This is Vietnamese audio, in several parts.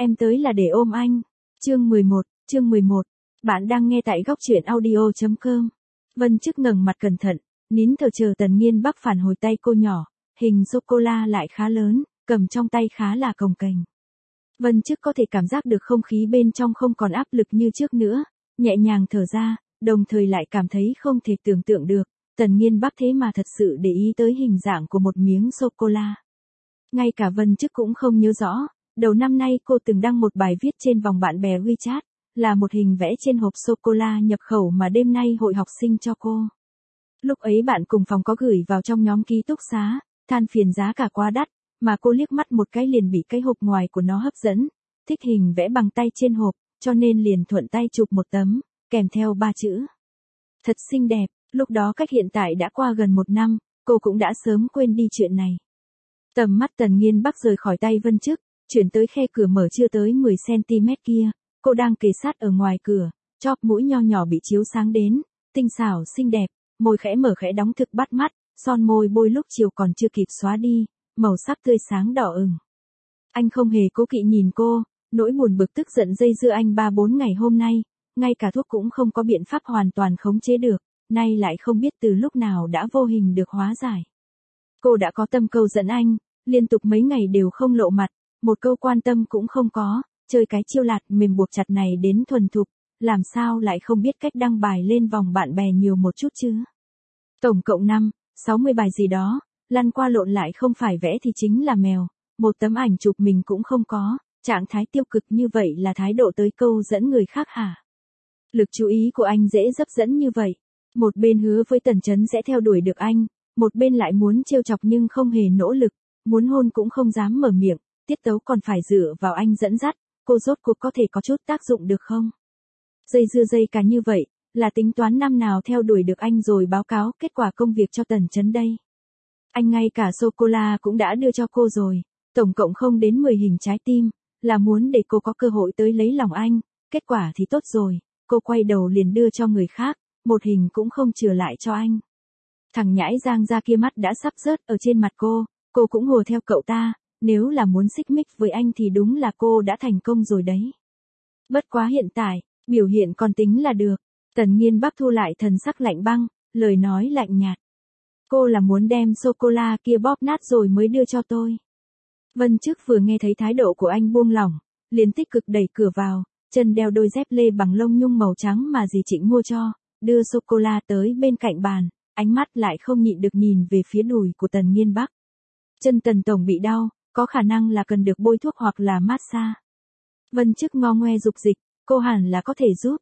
Em tới là để ôm anh. Chương 11. Bạn đang nghe tại góc truyện audio.com. Vân Chức ngẩng mặt cẩn thận, nín thở chờ Tần Nghiên Bắc phản hồi tay cô nhỏ, hình sô-cô-la lại khá lớn, cầm trong tay khá là cồng kềnh. Vân Chức có thể cảm giác được không khí bên trong không còn áp lực như trước nữa, nhẹ nhàng thở ra, đồng thời lại cảm thấy không thể tưởng tượng được, Tần Nghiên Bắc thế mà thật sự để ý tới hình dạng của một miếng sô-cô-la. Ngay cả Vân Chức cũng không nhớ rõ, đầu năm nay cô từng đăng một bài viết trên vòng bạn bè WeChat, là một hình vẽ trên hộp sô-cô-la nhập khẩu mà đêm nay hội học sinh cho cô. Lúc ấy bạn cùng phòng có gửi vào trong nhóm ký túc xá, than phiền giá cả quá đắt, mà cô liếc mắt một cái liền bị cái hộp ngoài của nó hấp dẫn, thích hình vẽ bằng tay trên hộp, cho nên liền thuận tay chụp một tấm, kèm theo 3 chữ. Thật xinh đẹp, lúc đó cách hiện tại đã qua gần 1 năm, cô cũng đã sớm quên đi chuyện này. Tầm mắt Tần Nghiên Bắc rời khỏi tay Vân Chức, chuyển tới khe cửa mở chưa tới 10cm kia, cô đang kề sát ở ngoài cửa, chóp mũi nho nhỏ bị chiếu sáng đến, tinh xảo xinh đẹp, môi khẽ mở khẽ đóng thực bắt mắt, son môi bôi lúc chiều còn chưa kịp xóa đi, màu sắc tươi sáng đỏ ửng. Anh không hề cố kỵ nhìn cô, nỗi buồn bực tức giận dây dưa anh 3-4 ngày hôm nay, ngay cả thuốc cũng không có biện pháp hoàn toàn khống chế được, nay lại không biết từ lúc nào đã vô hình được hóa giải. Cô đã có tâm câu dẫn anh, liên tục mấy ngày đều không lộ mặt, một câu quan tâm cũng không có, chơi cái chiêu lạt mềm buộc chặt này đến thuần thục, làm sao lại không biết cách đăng bài lên vòng bạn bè nhiều một chút chứ. Tổng cộng 60 bài gì đó, lăn qua lộn lại không phải vẽ thì chính là mèo, một tấm ảnh chụp mình cũng không có, trạng thái tiêu cực như vậy là thái độ tới câu dẫn người khác hả? Lực chú ý của anh dễ hấp dẫn như vậy, một bên hứa với Tần Chấn sẽ theo đuổi được anh, một bên lại muốn trêu chọc nhưng không hề nỗ lực, muốn hôn cũng không dám mở miệng, tiết tấu còn phải dựa vào anh dẫn dắt, cô rốt cuộc có thể có chút tác dụng được không? Dây dưa dây cả như vậy, là tính toán năm nào theo đuổi được anh rồi báo cáo kết quả công việc cho Tần Chấn đây. Anh ngay cả sô-cô-la cũng đã đưa cho cô rồi, tổng cộng không đến 10 hình trái tim, là muốn để cô có cơ hội tới lấy lòng anh, kết quả thì tốt rồi, cô quay đầu liền đưa cho người khác, một hình cũng không chừa lại cho anh. Thằng nhãi Giang ra kia mắt đã sắp rớt ở trên mặt cô cũng hùa theo cậu ta, nếu là muốn xích mích với anh thì đúng là cô đã thành công rồi đấy. Bất quá hiện tại, biểu hiện còn tính là được, Tần Nghiên Bắc thu lại thần sắc lạnh băng, lời nói lạnh nhạt. Cô là muốn đem sô-cô-la kia bóp nát rồi mới đưa cho tôi. Vân Chức vừa nghe thấy thái độ của anh buông lỏng, liền tích cực đẩy cửa vào, chân đeo đôi dép lê bằng lông nhung màu trắng mà dì Trịnh mua cho, đưa sô-cô-la tới bên cạnh bàn, ánh mắt lại không nhịn được nhìn về phía đùi của Tần Nghiên Bắc. Chân Tần tổng bị đau, có khả năng là cần được bôi thuốc hoặc là massage. Vân Chức ngo ngoe dục dịch, cô hẳn là có thể giúp.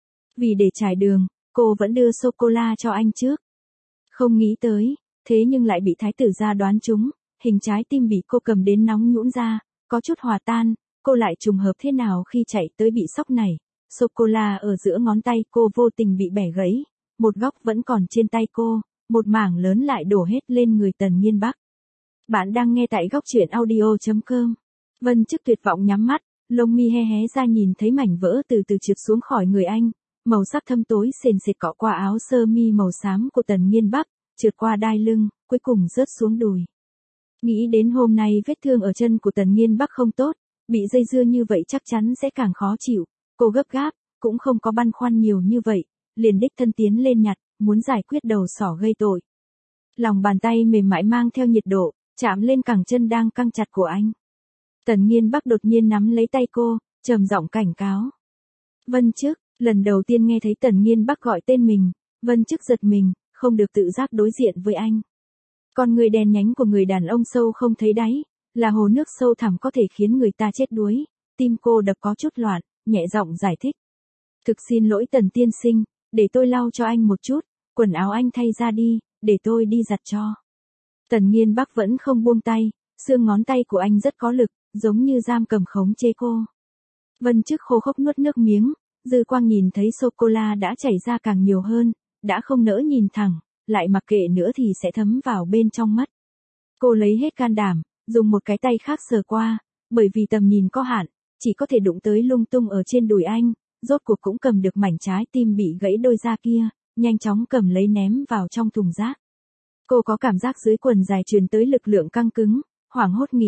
Vì để trải đường, cô vẫn đưa sô-cô-la cho anh trước. Không nghĩ tới, thế nhưng lại bị thái tử gia đoán trúng, hình trái tim bị cô cầm đến nóng nhũn ra, có chút hòa tan, cô lại trùng hợp thế nào khi chạy tới bị sốc này, sô-cô-la ở giữa ngón tay cô vô tình bị bẻ gãy, một góc vẫn còn trên tay cô, một mảng lớn lại đổ hết lên người Tần Nghiên Bắc. Bạn đang nghe tại góc truyện audio.com. Vân Chức tuyệt vọng nhắm mắt, lông mi hé hé ra nhìn thấy mảnh vỡ từ từ trượt xuống khỏi người anh, màu sắc thâm tối sền sệt cọ qua áo sơ mi màu xám của Tần Nghiên Bắc, trượt qua đai lưng, cuối cùng rớt xuống đùi. Nghĩ đến hôm nay vết thương ở chân của Tần Nghiên Bắc không tốt, bị dây dưa như vậy chắc chắn sẽ càng khó chịu, cô gấp gáp, cũng không có băn khoăn nhiều như vậy, liền đích thân tiến lên nhặt, muốn giải quyết đầu sỏ gây tội. Lòng bàn tay mềm mại mang theo nhiệt độ, chạm lên cẳng chân đang căng chặt của anh. Tần Nghiên Bắc đột nhiên nắm lấy tay cô, trầm giọng cảnh cáo. Vân Chức, lần đầu tiên nghe thấy Tần Nghiên Bắc gọi tên mình, Vân Chức giật mình, không được tự giác đối diện với anh. Con người đen nhánh của người đàn ông sâu không thấy đáy, là hồ nước sâu thẳm có thể khiến người ta chết đuối, tim cô đập có chút loạn, nhẹ giọng giải thích. Thực xin lỗi Tần tiên sinh, để tôi lau cho anh một chút, quần áo anh thay ra đi, để tôi đi giặt cho. Tần Nghiên Bắc vẫn không buông tay, xương ngón tay của anh rất có lực, giống như giam cầm khống chế cô. Vân Chức khô khốc nuốt nước miếng, dư quang nhìn thấy sô-cô-la đã chảy ra càng nhiều hơn, đã không nỡ nhìn thẳng, lại mặc kệ nữa thì sẽ thấm vào bên trong mắt. Cô lấy hết can đảm, dùng một cái tay khác sờ qua, bởi vì tầm nhìn có hạn, chỉ có thể đụng tới lung tung ở trên đùi anh, rốt cuộc cũng cầm được mảnh trái tim bị gãy đôi da kia, nhanh chóng cầm lấy ném vào trong thùng rác. Cô có cảm giác dưới quần dài truyền tới lực lượng căng cứng, hoảng hốt nghĩ,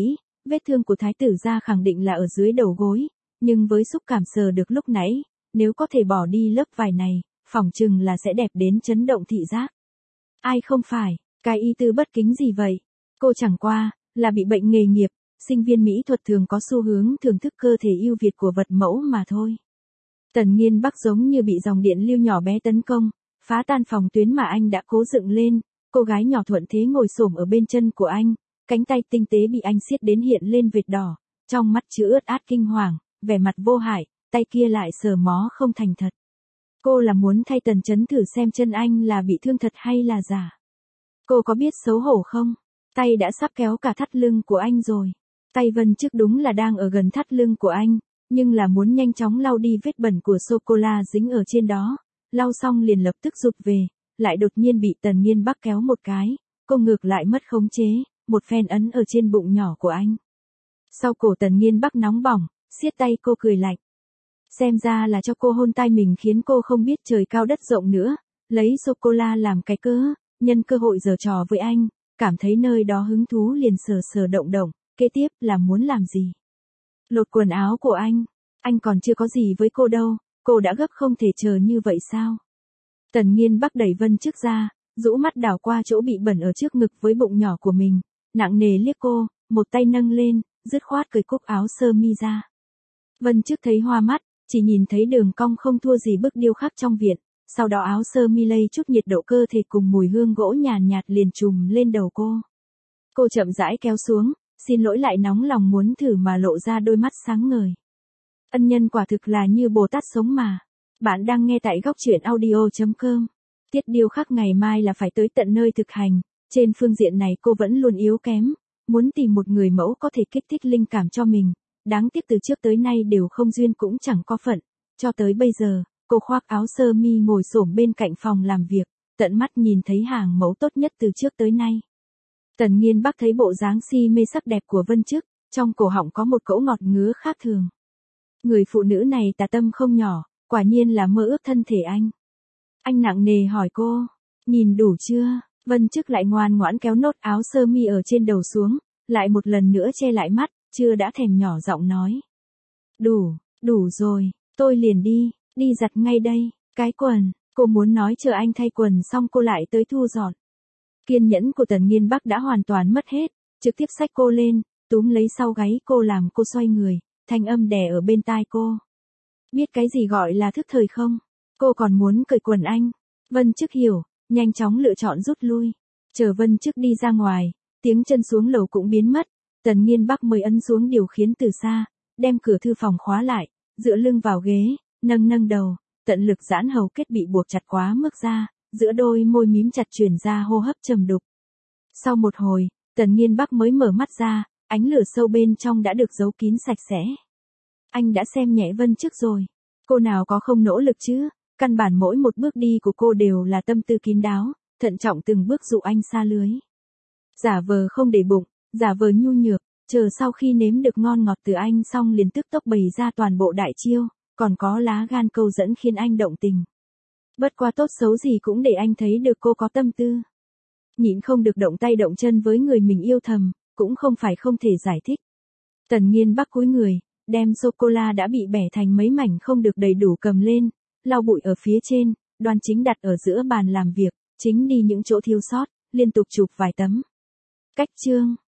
Vết thương của thái tử gia khẳng định là ở dưới đầu gối, nhưng với xúc cảm sờ được lúc nãy, nếu có thể bỏ đi lớp vải này, phỏng chừng là sẽ đẹp đến chấn động thị giác. Ai không phải, cái y tư bất kính gì vậy? Cô chẳng qua, là bị bệnh nghề nghiệp, sinh viên mỹ thuật thường có xu hướng thưởng thức cơ thể ưu việt của vật mẫu mà thôi. Tần Nghiên Bắc giống như bị dòng điện lưu nhỏ bé tấn công, phá tan phòng tuyến mà anh đã cố dựng lên, cô gái nhỏ thuận thế ngồi xổm ở bên chân của anh, cánh tay tinh tế bị anh siết đến hiện lên vệt đỏ, trong mắt chứa ướt át kinh hoàng, vẻ mặt vô hại, tay kia lại sờ mó không thành thật. Cô là muốn thay Tần Chấn thử xem chân anh là bị thương thật hay là giả. Cô có biết xấu hổ không? Tay đã sắp kéo cả thắt lưng của anh rồi. Tay Vân Chức đúng là đang ở gần thắt lưng của anh, nhưng là muốn nhanh chóng lau đi vết bẩn của sô-cô-la dính ở trên đó. Lau xong liền lập tức rụt về, lại đột nhiên bị Tần Nghiên Bắc kéo một cái, cô ngược lại mất khống chế, một phen ấn ở trên bụng nhỏ của anh. Sau cổ Tần Nghiên Bắc nóng bỏng, siết tay cô cười lạnh. Xem ra là cho cô hôn tay mình khiến cô không biết trời cao đất rộng nữa, lấy sô-cô-la làm cái cớ, nhân cơ hội giở trò với anh, cảm thấy nơi đó hứng thú liền sờ sờ động động, kế tiếp là muốn làm gì? Lột quần áo của anh còn chưa có gì với cô đâu, cô đã gấp không thể chờ như vậy sao? Tần Nghiên Bắc đẩy Vân Chức ra, rũ mắt đảo qua chỗ bị bẩn ở trước ngực với bụng nhỏ của mình, nặng nề liếc cô, một tay nâng lên, dứt khoát cởi cúc áo sơ mi ra. Vân Chức thấy hoa mắt, chỉ nhìn thấy đường cong không thua gì bức điêu khắc trong viện, sau đó áo sơ mi lây chút nhiệt độ cơ thể cùng mùi hương gỗ nhàn nhạt liền trùm lên đầu cô. Cô chậm rãi kéo xuống, xin lỗi lại nóng lòng muốn thử mà lộ ra đôi mắt sáng ngời. Ân nhân quả thực là như Bồ Tát sống mà. Bạn đang nghe tại góc truyện audio.com. Tiết điêu khắc ngày mai là phải tới tận nơi thực hành, trên phương diện này cô vẫn luôn yếu kém, muốn tìm một người mẫu có thể kích thích linh cảm cho mình, đáng tiếc từ trước tới nay đều không duyên cũng chẳng có phận, cho tới bây giờ, cô khoác áo sơ mi ngồi xổm bên cạnh phòng làm việc, tận mắt nhìn thấy hàng mẫu tốt nhất từ trước tới nay. Tần Nghiên Bắc thấy bộ dáng si mê sắc đẹp của Vân Chức, trong cổ họng có một cỗ ngọt ngứa khác thường. Người phụ nữ này tà tâm không nhỏ, quả nhiên là mơ ước thân thể anh. Anh nặng nề hỏi cô, nhìn đủ chưa? Vân Chức lại ngoan ngoãn kéo nốt áo sơ mi ở trên đầu xuống, lại một lần nữa che lại mắt, chưa đã thèm nhỏ giọng nói. Đủ rồi, tôi liền đi giặt ngay đây, cái quần, cô muốn nói chờ anh thay quần xong cô lại tới thu dọn. Kiên nhẫn của Tần Nghiên Bắc đã hoàn toàn mất hết, trực tiếp xách cô lên, túm lấy sau gáy cô làm cô xoay người, thanh âm đè ở bên tai cô. Biết cái gì gọi là thức thời không? Cô còn muốn cởi quần anh. Vân Chức hiểu, nhanh chóng lựa chọn rút lui. Chờ Vân Chức đi ra ngoài, tiếng chân xuống lầu cũng biến mất, Tần Nghiên Bắc mới ấn xuống điều khiển từ xa, đem cửa thư phòng khóa lại, dựa lưng vào ghế, nâng đầu, tận lực giãn hầu kết bị buộc chặt quá mức ra, giữa đôi môi mím chặt truyền ra hô hấp trầm đục. Sau một hồi, Tần Nghiên Bắc mới mở mắt ra, ánh lửa sâu bên trong đã được giấu kín sạch sẽ. Anh đã xem nhẹ Vân Chức rồi. Cô nào có không nỗ lực chứ, căn bản mỗi một bước đi của cô đều là tâm tư kín đáo, thận trọng từng bước dụ anh xa lưới. Giả vờ không để bụng, giả vờ nhu nhược, chờ sau khi nếm được ngon ngọt từ anh xong liền tức tốc bày ra toàn bộ đại chiêu, còn có lá gan câu dẫn khiến anh động tình. Bất quá tốt xấu gì cũng để anh thấy được cô có tâm tư. Nhịn không được động tay động chân với người mình yêu thầm, cũng không phải không thể giải thích. Tần Nghiên Bắc cúi người, đem sô-cô-la đã bị bẻ thành mấy mảnh không được đầy đủ cầm lên, lau bụi ở phía trên, đoan chính đặt ở giữa bàn làm việc, chính đi những chỗ thiếu sót, liên tục chụp vài tấm. Cách chương